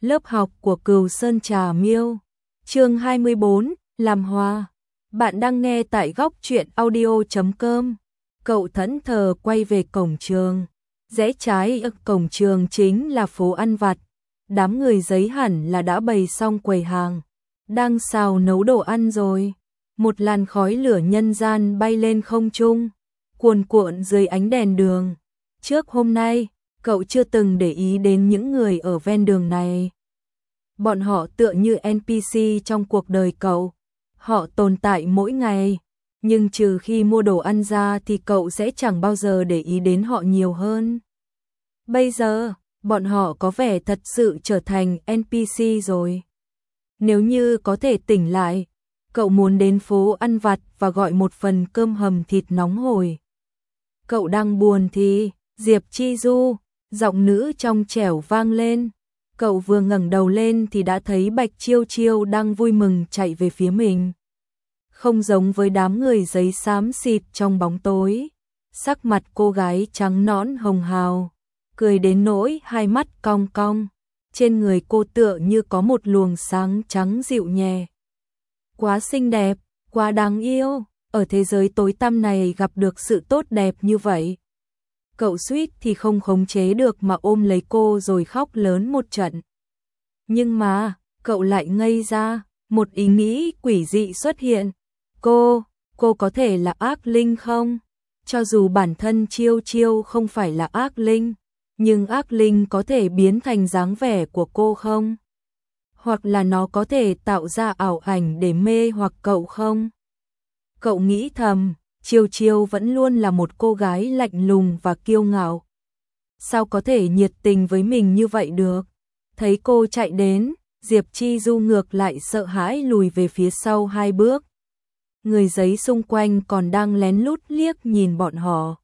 Lớp học của Cừu Sơn Trà Miêu. Chương 24, làm hoa. Bạn đang nghe tại góc truyện audio.com. Cậu thẫn thờ quay về cổng trường. Rẽ trái ở cổng trường chính là phố ăn vặt. Đám người giấy hẳn là đã bày xong quầy hàng. Đang xào nấu đồ ăn rồi. Một làn khói lửa nhân gian bay lên không trung, cuồn cuộn dưới ánh đèn đường. Trước hôm nay, cậu chưa từng để ý đến những người ở ven đường này. Bọn họ tựa như NPC trong cuộc đời cậu. Họ tồn tại mỗi ngày, nhưng trừ khi mua đồ ăn ra thì cậu sẽ chẳng bao giờ để ý đến họ nhiều hơn. Bây giờ, bọn họ có vẻ thật sự trở thành NPC rồi. Nếu như có thể tỉnh lại, cậu muốn đến phố ăn vặt và gọi một phần cơm hầm thịt nóng hổi. Cậu đang buồn thì Diệp Chi Du, giọng nữ trong trẻo vang lên. Cậu vừa ngẩng đầu lên thì đã thấy Bạch Chiêu Chiêu đang vui mừng chạy về phía mình. Không giống với đám người giấy xám xịt trong bóng tối, sắc mặt cô gái trắng nõn hồng hào, cười đến nỗi hai mắt cong cong. Trên người cô tựa như có một luồng sáng trắng dịu nhẹ. Quá xinh đẹp, quá đáng yêu, ở thế giới tối tăm này gặp được sự tốt đẹp như vậy. Cậu suýt thì không khống chế được mà ôm lấy cô rồi khóc lớn một trận. Nhưng mà, cậu lại ngây ra, một ý nghĩ quỷ dị xuất hiện. Cô có thể là ác linh không? Cho dù bản thân Chiêu Chiêu không phải là ác linh, nhưng ác linh có thể biến thành dáng vẻ của cô không? Hoặc là nó có thể tạo ra ảo ảnh để mê hoặc cậu không? Cậu nghĩ thầm, Chiêu Chiêu vẫn luôn là một cô gái lạnh lùng và kiêu ngạo. Sao có thể nhiệt tình với mình như vậy được? Thấy cô chạy đến, Diệp Chi Du ngược lại sợ hãi lùi về phía sau 2 bước. Người giấy xung quanh còn đang lén lút liếc nhìn bọn họ.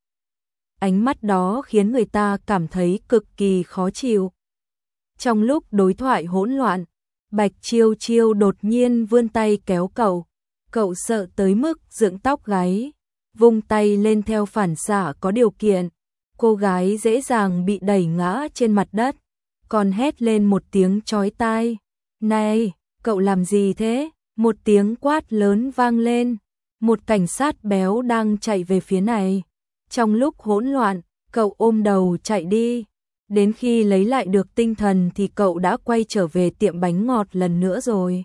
Ánh mắt đó khiến người ta cảm thấy cực kỳ khó chịu. Trong lúc đối thoại hỗn loạn, Bạch Chiêu Chiêu đột nhiên vươn tay kéo cậu. Cậu sợ tới mức dựng tóc gáy, vung tay lên theo phản xạ có điều kiện. Cô gái dễ dàng bị đẩy ngã trên mặt đất, còn hét lên một tiếng chói tai. Này, cậu làm gì thế? Một tiếng quát lớn vang lên. Một cảnh sát béo đang chạy về phía này. Trong lúc hỗn loạn, cậu ôm đầu chạy đi. Đến khi lấy lại được tinh thần thì cậu đã quay trở về tiệm bánh ngọt lần nữa rồi.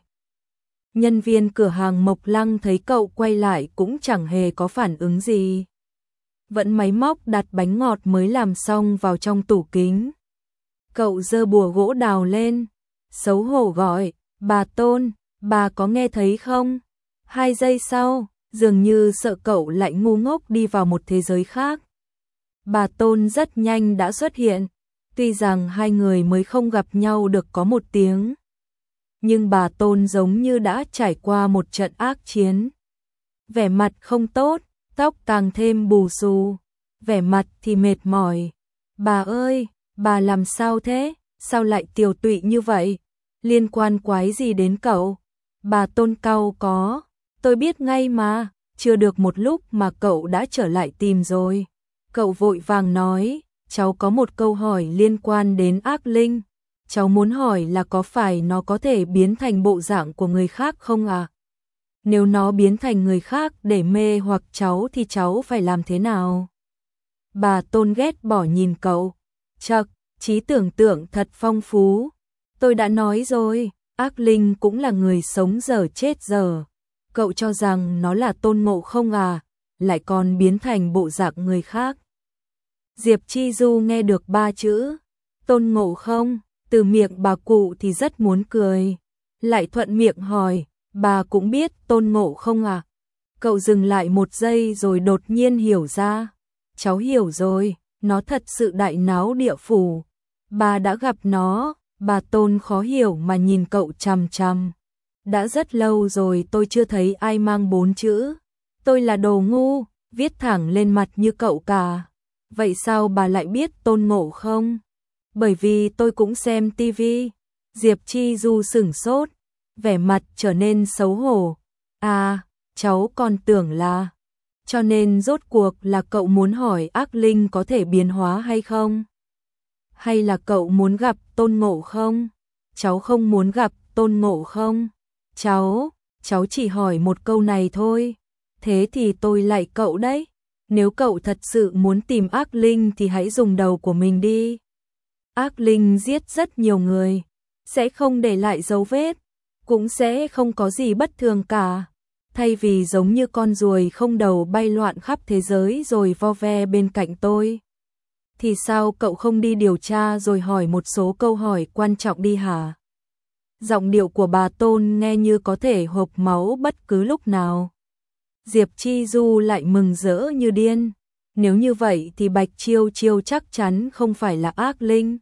Nhân viên cửa hàng Mộc Lăng thấy cậu quay lại cũng chẳng hề có phản ứng gì. Vẫn máy móc đặt bánh ngọt mới làm xong vào trong tủ kính. Cậu giơ bùa gỗ đào lên, xấu hổ gọi, bà Tôn, bà có nghe thấy không? 2 giây sau, dường như sợ cậu lại ngu ngốc đi vào một thế giới khác. Bà Tôn rất nhanh đã xuất hiện, tuy rằng hai người mới không gặp nhau được có 1 tiếng. Nhưng bà Tôn giống như đã trải qua một trận ác chiến. Vẻ mặt không tốt, tóc càng thêm bù xù, vẻ mặt thì mệt mỏi. Bà ơi, bà làm sao thế? Sao lại tiều tụy như vậy? Liên quan quái gì đến cậu? Bà Tôn cau có, tôi biết ngay mà, chưa được một lúc mà cậu đã trở lại tìm rồi. Cậu vội vàng nói, cháu có một câu hỏi liên quan đến ác linh. Cháu muốn hỏi là có phải nó có thể biến thành bộ dạng của người khác không à? Nếu nó biến thành người khác để mê hoặc cháu thì cháu phải làm thế nào? Bà Tôn ghét bỏ nhìn cậu. Chậc, trí tưởng tượng thật phong phú. Tôi đã nói rồi, ác linh cũng là người sống dở chết dở. Cậu cho rằng nó là Tôn Ngộ Không à? Lại còn biến thành bộ dạng người khác. Diệp Chi Du nghe được 3 chữ Tôn Ngộ Không từ miệng bà cụ thì rất muốn cười. Lại thuận miệng hỏi, bà cũng biết Tôn Ngộ Không à? Cậu dừng lại 1 giây rồi đột nhiên hiểu ra. Cháu hiểu rồi, nó thật sự đại náo địa phủ. Bà đã gặp nó. Bà Tôn khó hiểu mà nhìn cậu chằm chằm. Đã rất lâu rồi tôi chưa thấy ai mang 4 chữ tôi là đồ ngu viết thẳng lên mặt như cậu cả. Vậy sao bà lại biết Tôn Ngộ Không? Bởi vì tôi cũng xem tivi. Diệp Chi Du sửng sốt, vẻ mặt trở nên xấu hổ. À, cháu còn tưởng là... Cho nên rốt cuộc là cậu muốn hỏi ác linh có thể biến hóa hay không? Hay là cậu muốn gặp Tôn Ngộ Không? cháu không muốn gặp Tôn Ngộ không? Cháu chỉ hỏi một câu này thôi. Thế thì tôi lạy cậu đấy. Nếu cậu thật sự muốn tìm ác linh thì hãy dùng đầu của mình đi. Ác linh giết rất nhiều người, sẽ không để lại dấu vết, cũng sẽ không có gì bất thường cả. Thay vì giống như con ruồi không đầu bay loạn khắp thế giới rồi vo ve bên cạnh tôi, thì sao cậu không đi điều tra rồi hỏi một số câu hỏi quan trọng đi hả? Giọng điệu của bà Tôn nghe như có thể hộc máu bất cứ lúc nào. Diệp Chi Du lại mừng rỡ như điên. Nếu như vậy thì Bạch Chiêu Chiêu chắc chắn không phải là ác linh.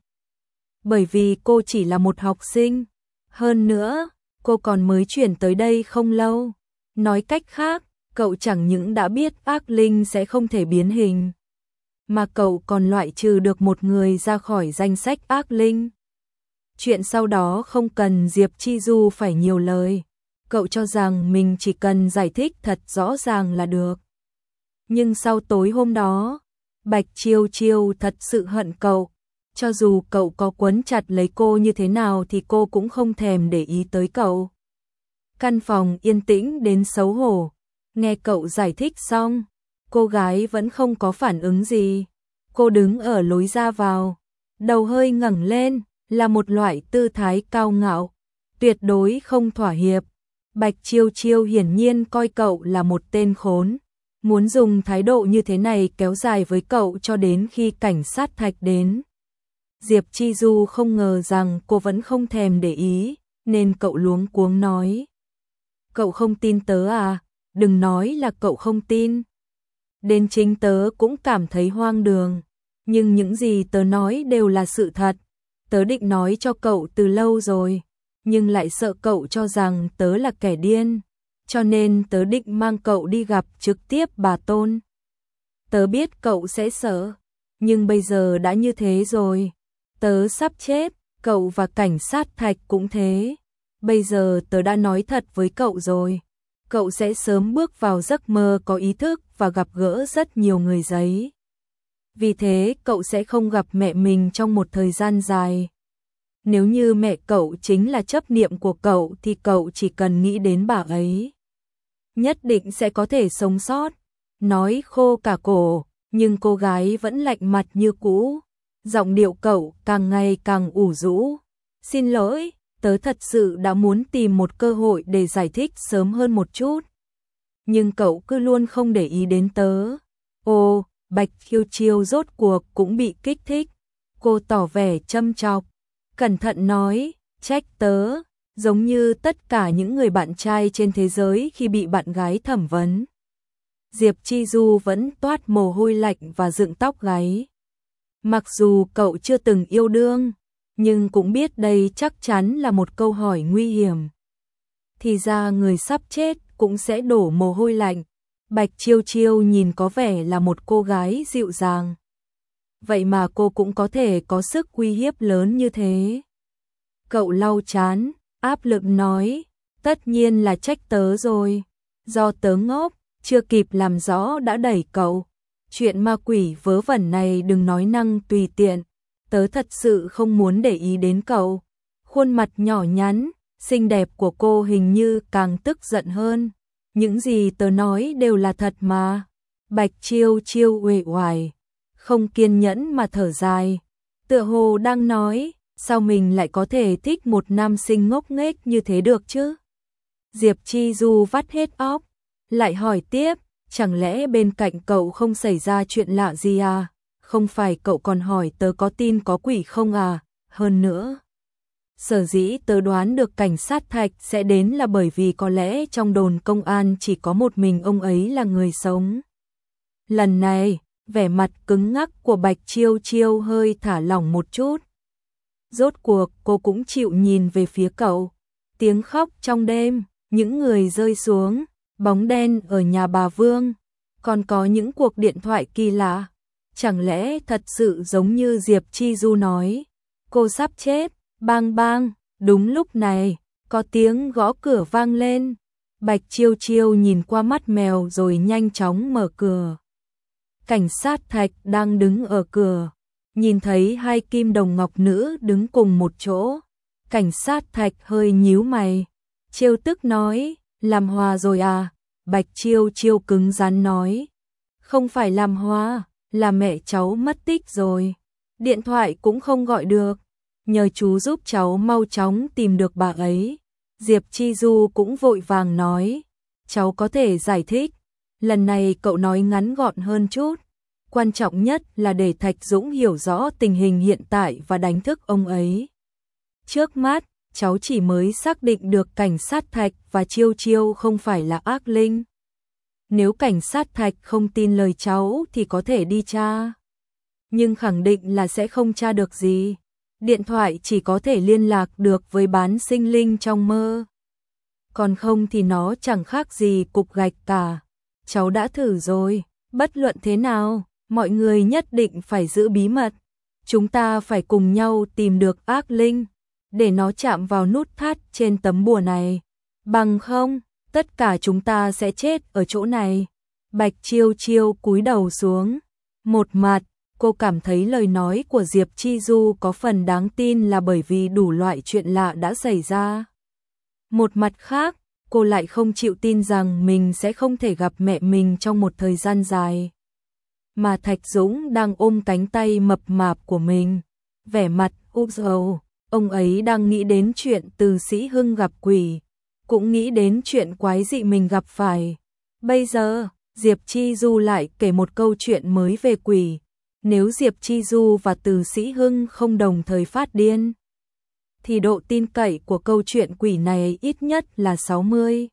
Bởi vì cô chỉ là một học sinh. Hơn nữa, cô còn mới chuyển tới đây không lâu. Nói cách khác, cậu chẳng những đã biết ác linh sẽ không thể biến hình, mà cậu còn loại trừ được một người ra khỏi danh sách ác linh. Chuyện sau đó không cần Diệp Chi Du phải nhiều lời. Cậu cho rằng mình chỉ cần giải thích thật rõ ràng là được. Nhưng sau tối hôm đó, Bạch Chiêu Chiêu thật sự hận cậu. Cho dù cậu có quấn chặt lấy cô như thế nào thì cô cũng không thèm để ý tới cậu. Căn phòng yên tĩnh đến xấu hổ. Nghe cậu giải thích xong, cô gái vẫn không có phản ứng gì. Cô đứng ở lối ra vào, đầu hơi ngẩng lên, là một loại tư thái cao ngạo, tuyệt đối không thỏa hiệp. Bạch Chiêu Chiêu hiển nhiên coi cậu là một tên khốn, muốn dùng thái độ như thế này kéo dài với cậu cho đến khi cảnh sát Thạch đến. Diệp Chi Du không ngờ rằng cô vẫn không thèm để ý, nên cậu luống cuống nói. Cậu không tin tớ à? Đừng nói là cậu không tin. Đến chính tớ cũng cảm thấy hoang đường, nhưng những gì tớ nói đều là sự thật. Tớ định nói cho cậu từ lâu rồi, nhưng lại sợ cậu cho rằng tớ là kẻ điên, cho nên tớ định mang cậu đi gặp trực tiếp bà Tôn. Tớ biết cậu sẽ sợ, nhưng bây giờ đã như thế rồi. Tớ sắp chết, cậu và cảnh sát Thạch cũng thế. Bây giờ tớ đã nói thật với cậu rồi. Cậu sẽ sớm bước vào giấc mơ có ý thức và gặp gỡ rất nhiều người giấy. Vì thế cậu sẽ không gặp mẹ mình trong một thời gian dài. Nếu như mẹ cậu chính là chấp niệm của cậu thì cậu chỉ cần nghĩ đến bà ấy, nhất định sẽ có thể sống sót. Nói khô cả cổ, nhưng cô gái vẫn lạnh mặt như cũ. Giọng điệu cậu càng ngày càng ủ rũ. Xin lỗi, tớ thật sự đã muốn tìm một cơ hội để giải thích sớm hơn một chút. Nhưng cậu cứ luôn không để ý đến tớ. Ồ, Bạch Chiêu Chiêu rốt cuộc cũng bị kích thích. Cô tỏ vẻ châm chọc, cẩn thận nói, trách tớ, giống như tất cả những người bạn trai trên thế giới khi bị bạn gái thẩm vấn. Diệp Chi Du vẫn toát mồ hôi lạnh và dựng tóc gáy. Mặc dù cậu chưa từng yêu đương, nhưng cũng biết đây chắc chắn là một câu hỏi nguy hiểm. Thì ra người sắp chết cũng sẽ đổ mồ hôi lạnh. Bạch Chiêu Chiêu nhìn có vẻ là một cô gái dịu dàng. Vậy mà cô cũng có thể có sức uy hiếp lớn như thế. Cậu lau chán, áp lực nói, tất nhiên là trách tớ rồi. Do tớ ngốc, chưa kịp làm rõ đã đẩy cậu. Chuyện ma quỷ vớ vẩn này đừng nói năng tùy tiện. Tớ thật sự không muốn để ý đến cậu. Khuôn mặt nhỏ nhắn, xinh đẹp của cô hình như càng tức giận hơn. Những gì tớ nói đều là thật mà. Bạch Chiêu Chiêu uể oải, không kiên nhẫn mà thở dài. Tựa hồ đang nói, sao mình lại có thể thích một nam sinh ngốc nghếch như thế được chứ? Diệp Chi Du vắt hết óc, lại hỏi tiếp, chẳng lẽ bên cạnh cậu không xảy ra chuyện lạ gì à? Không phải cậu còn hỏi tớ có tin có quỷ không à? Hơn nữa, sở dĩ tớ đoán được cảnh sát Thạch sẽ đến là bởi vì có lẽ trong đồn công an chỉ có một mình ông ấy là người sống. Lần này, vẻ mặt cứng ngắc của Bạch Chiêu Chiêu hơi thả lỏng một chút. Rốt cuộc cô cũng chịu nhìn về phía cậu. Tiếng khóc trong đêm, những người rơi xuống, bóng đen ở nhà bà Vương, còn có những cuộc điện thoại kỳ lạ. Chẳng lẽ thật sự giống như Diệp Chi Du nói, cô sắp chết, bang bang. Đúng lúc này, có tiếng gõ cửa vang lên. Bạch Chiêu Chiêu nhìn qua mắt mèo rồi nhanh chóng mở cửa. Cảnh sát Thạch đang đứng ở cửa, nhìn thấy hai kim đồng ngọc nữ đứng cùng một chỗ. Cảnh sát Thạch hơi nhíu mày, trêu tức nói, làm hòa rồi à? Bạch Chiêu Chiêu cứng rắn nói, không phải làm hòa, là mẹ cháu mất tích rồi. Điện thoại cũng không gọi được, nhờ chú giúp cháu mau chóng tìm được bà ấy. Diệp Chi Du cũng vội vàng nói, cháu có thể giải thích. Lần này cậu nói ngắn gọn hơn chút. Quan trọng nhất là để Thạch Dũng hiểu rõ tình hình hiện tại và đánh thức ông ấy. Trước mắt, cháu chỉ mới xác định được cảnh sát Thạch và Chiêu Chiêu không phải là ác linh. Nếu cảnh sát Thạch không tin lời cháu thì có thể đi tra. Nhưng khẳng định là sẽ không tra được gì. Điện thoại chỉ có thể liên lạc được với bán sinh linh trong mơ. Còn không thì nó chẳng khác gì cục gạch cả. Cháu đã thử rồi, bất luận thế nào, mọi người nhất định phải giữ bí mật. Chúng ta phải cùng nhau tìm được ác linh, để nó chạm vào nút thắt trên tấm bùa này. Bằng không, tất cả chúng ta sẽ chết ở chỗ này. Bạch Chiêu Chiêu cúi đầu xuống. Một mặt, cô cảm thấy lời nói của Diệp Chi Du có phần đáng tin là bởi vì đủ loại chuyện lạ đã xảy ra. Một mặt khác, cô lại không chịu tin rằng mình sẽ không thể gặp mẹ mình trong một thời gian dài. Mà Thạch Dũng đang ôm cánh tay mập mạp của mình, vẻ mặt úp dầu, ông ấy đang nghĩ đến chuyện Từ Sĩ Hưng gặp quỷ, cũng nghĩ đến chuyện quái dị mình gặp phải. Bây giờ, Diệp Chi Du lại kể một câu chuyện mới về quỷ. Nếu Diệp Chi Du và Từ Sĩ Hưng không đồng thời phát điên, thì độ tin cậy của câu chuyện quỷ này ít nhất là 60.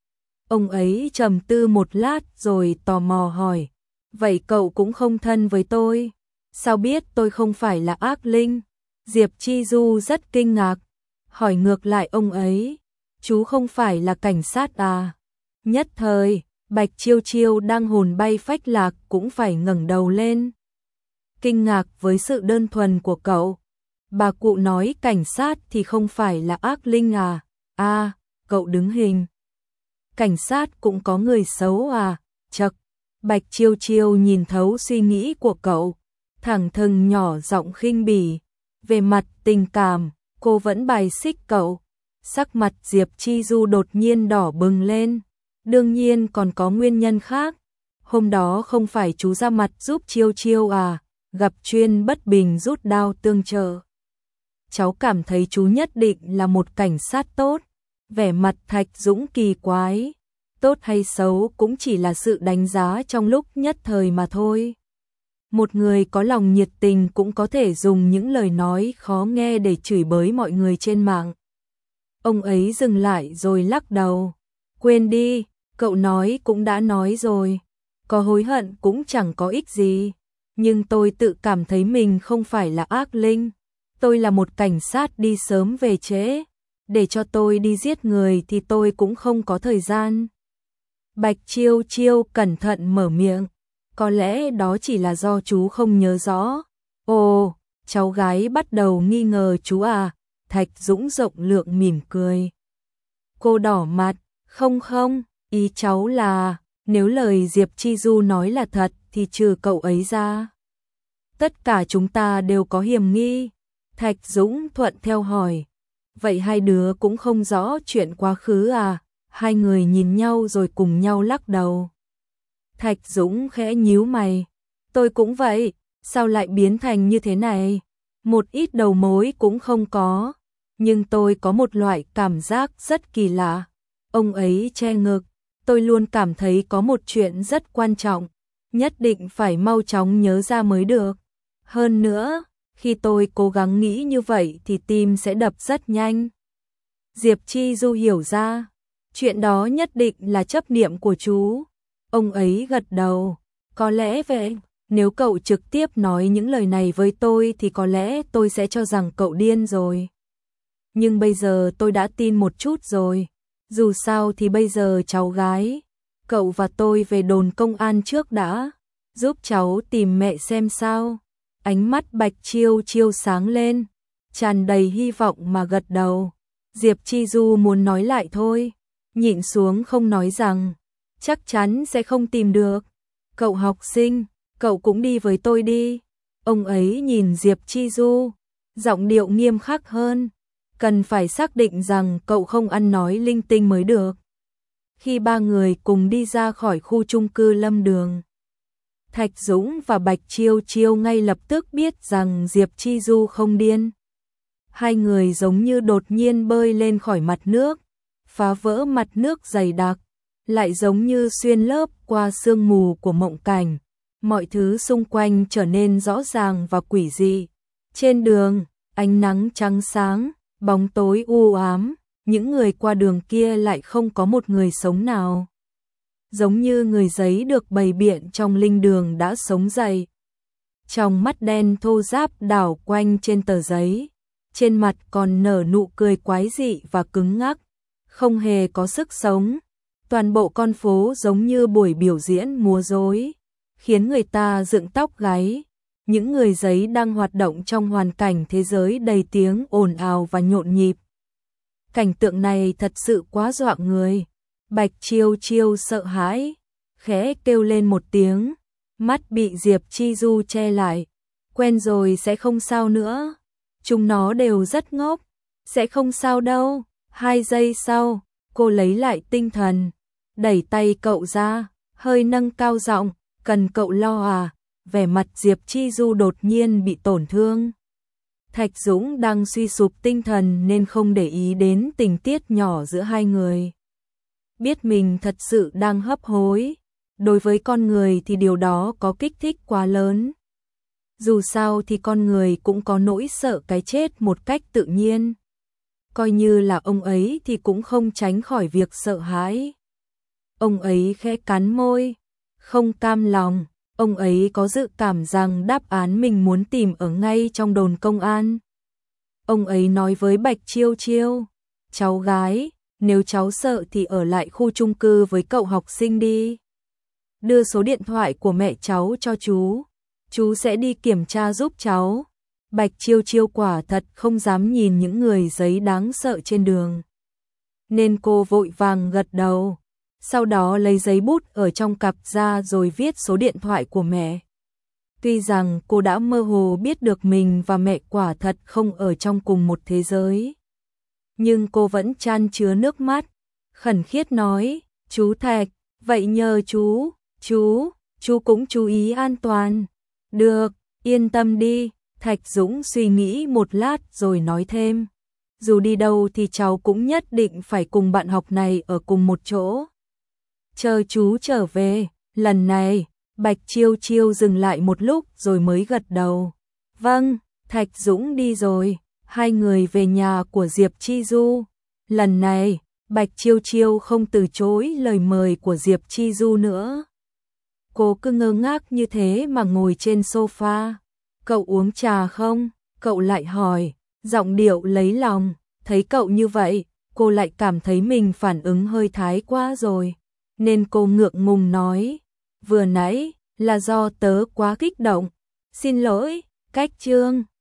Ông ấy trầm tư một lát rồi tò mò hỏi, vậy cậu cũng không thân với tôi? Sao biết tôi không phải là ác linh? Diệp Chi Du rất kinh ngạc, hỏi ngược lại ông ấy, chú không phải là cảnh sát à? Nhất thời, Bạch Chiêu Chiêu đang hồn bay phách lạc cũng phải ngẩng đầu lên. Kinh ngạc với sự đơn thuần của cậu. Bà cụ nói cảnh sát thì không phải là ác linh à? À, cậu đứng hình. Cảnh sát cũng có người xấu à? Chậc. Bạch Chiêu Chiêu nhìn thấu suy nghĩ của cậu, thẳng thừng nhỏ giọng khinh bỉ. Về mặt tình cảm, cô vẫn bài xích cậu. Sắc mặt Diệp Chi Du đột nhiên đỏ bừng lên. Đương nhiên còn có nguyên nhân khác. Hôm đó không phải chú ra mặt giúp Chiêu Chiêu à? Gặp chuyên bất bình rút đao tương trợ. Cháu cảm thấy chú nhất định là một cảnh sát tốt. Vẻ mặt Thạch Dũng kỳ quái. Tốt hay xấu cũng chỉ là sự đánh giá trong lúc nhất thời mà thôi. Một người có lòng nhiệt tình cũng có thể dùng những lời nói khó nghe để chửi bới mọi người trên mạng. Ông ấy dừng lại rồi lắc đầu. Quên đi, cậu nói cũng đã nói rồi. Có hối hận cũng chẳng có ích gì. Nhưng tôi tự cảm thấy mình không phải là ác linh. Tôi là một cảnh sát đi sớm về trễ. Để cho tôi đi giết người thì tôi cũng không có thời gian. Bạch Chiêu Chiêu cẩn thận mở miệng. Có lẽ đó chỉ là do chú không nhớ rõ. Ồ, cháu gái bắt đầu nghi ngờ chú à? Thạch Dũng rộng lượng mỉm cười. Cô đỏ mặt. Không, ý cháu là, nếu lời Diệp Chi Du nói là thật thì trừ cậu ấy ra, tất cả chúng ta đều có hiểm nghi. Thạch Dũng thuận theo hỏi. Vậy hai đứa cũng không rõ chuyện quá khứ à? Hai người nhìn nhau rồi cùng nhau lắc đầu. Thạch Dũng khẽ nhíu mày. Tôi cũng vậy, sao lại biến thành như thế này? Một ít đầu mối cũng không có. Nhưng tôi có một loại cảm giác rất kỳ lạ. Ông ấy che ngực. Tôi luôn cảm thấy có một chuyện rất quan trọng. Nhất định phải mau chóng nhớ ra mới được. Hơn nữa, khi tôi cố gắng nghĩ như vậy thì tim sẽ đập rất nhanh. Diệp Chi Du hiểu ra. Chuyện đó nhất định là chấp niệm của chú. Ông ấy gật đầu. Có lẽ vậy, nếu cậu trực tiếp nói những lời này với tôi thì có lẽ tôi sẽ cho rằng cậu điên rồi. Nhưng bây giờ tôi đã tin một chút rồi. Dù sao thì bây giờ cháu gái, cậu và tôi về đồn công an trước đã. Giúp cháu tìm mẹ xem sao. Ánh mắt Bạch Chiêu Chiêu sáng lên, tràn đầy hy vọng mà gật đầu. Diệp Chi Du muốn nói lại thôi, nhịn xuống không nói rằng chắc chắn sẽ không tìm được. Cậu học sinh, cậu cũng đi với tôi đi. Ông ấy nhìn Diệp Chi Du, giọng điệu nghiêm khắc hơn. cần phải xác định rằng cậu không ăn nói linh tinh mới được. Khi ba người cùng đi ra khỏi khu chung cư Lâm Đường, Thạch Dũng và Bạch Chiêu Chiêu ngay lập tức biết rằng Diệp Chi Du không điên. Hai người giống như đột nhiên bơi lên khỏi mặt nước, phá vỡ mặt nước dày đặc, lại giống như xuyên lớp qua sương mù của mộng cảnh. Mọi thứ xung quanh trở nên rõ ràng và quỷ dị. Trên đường, ánh nắng trắng sáng, bóng tối u ám, những người qua đường kia lại không có một người sống nào. Giống như người giấy được bày biện trong linh đường đã sống dậy. Trong mắt đen thô ráp đảo quanh trên tờ giấy, trên mặt còn nở nụ cười quái dị và cứng ngắc, không hề có sức sống. Toàn bộ con phố giống như buổi biểu diễn múa rối, khiến người ta dựng tóc gáy. Những người giấy đang hoạt động trong hoàn cảnh thế giới đầy tiếng ồn ào và nhộn nhịp. Cảnh tượng này thật sự quá dọa người. Bạch Chiêu Chiêu sợ hãi, khẽ kêu lên một tiếng, mắt bị Diệp Chi Du che lại. Quen rồi sẽ không sao nữa. Chúng nó đều rất ngốc, sẽ không sao đâu. 2 giây sau, cô lấy lại tinh thần, đẩy tay cậu ra, hơi nâng cao giọng, cần cậu lo à? Vẻ mặt Diệp Chi Du đột nhiên bị tổn thương. Thạch Dũng đang suy sụp tinh thần nên không để ý đến tình tiết nhỏ giữa hai người. Biết mình thật sự đang hấp hối, đối với con người thì điều đó có kích thích quá lớn. Dù sao thì con người cũng có nỗi sợ cái chết một cách tự nhiên. Coi như là ông ấy thì cũng không tránh khỏi việc sợ hãi. Ông ấy khẽ cắn môi, không cam lòng. Ông ấy có dự cảm rằng đáp án mình muốn tìm ở ngay trong đồn công an. Ông ấy nói với Bạch Chiêu Chiêu, cháu gái, nếu cháu sợ thì ở lại khu chung cư với cậu học sinh đi. Đưa số điện thoại của mẹ cháu cho chú sẽ đi kiểm tra giúp cháu. Bạch Chiêu Chiêu quả thật không dám nhìn những người giấy đáng sợ trên đường, nên cô vội vàng gật đầu. Sau đó lấy giấy bút ở trong cặp ra rồi viết số điện thoại của mẹ. Tuy rằng cô đã mơ hồ biết được mình và mẹ quả thật không ở trong cùng một thế giới, nhưng cô vẫn chan chứa nước mắt, khẩn khiết nói, chú Thạch, vậy nhờ chú cũng chú ý an toàn. Được, yên tâm đi. Thạch Dũng suy nghĩ một lát rồi nói thêm, dù đi đâu thì cháu cũng nhất định phải cùng bạn học này ở cùng một chỗ. Chờ chú trở về. Lần này, Bạch Chiêu Chiêu dừng lại một lúc rồi mới gật đầu. Vâng, Thạch Dũng đi rồi. Hai người về nhà của Diệp Chi Du. Lần này, Bạch Chiêu Chiêu không từ chối lời mời của Diệp Chi Du nữa. Cô cứ ngơ ngác như thế mà ngồi trên sofa. Cậu uống trà không? Cậu lại hỏi, giọng điệu lấy lòng. Thấy cậu như vậy, cô lại cảm thấy mình phản ứng hơi thái quá rồi, nên cô ngượng ngùng nói, vừa nãy là do tớ quá kích động. Xin lỗi, Cách Trương.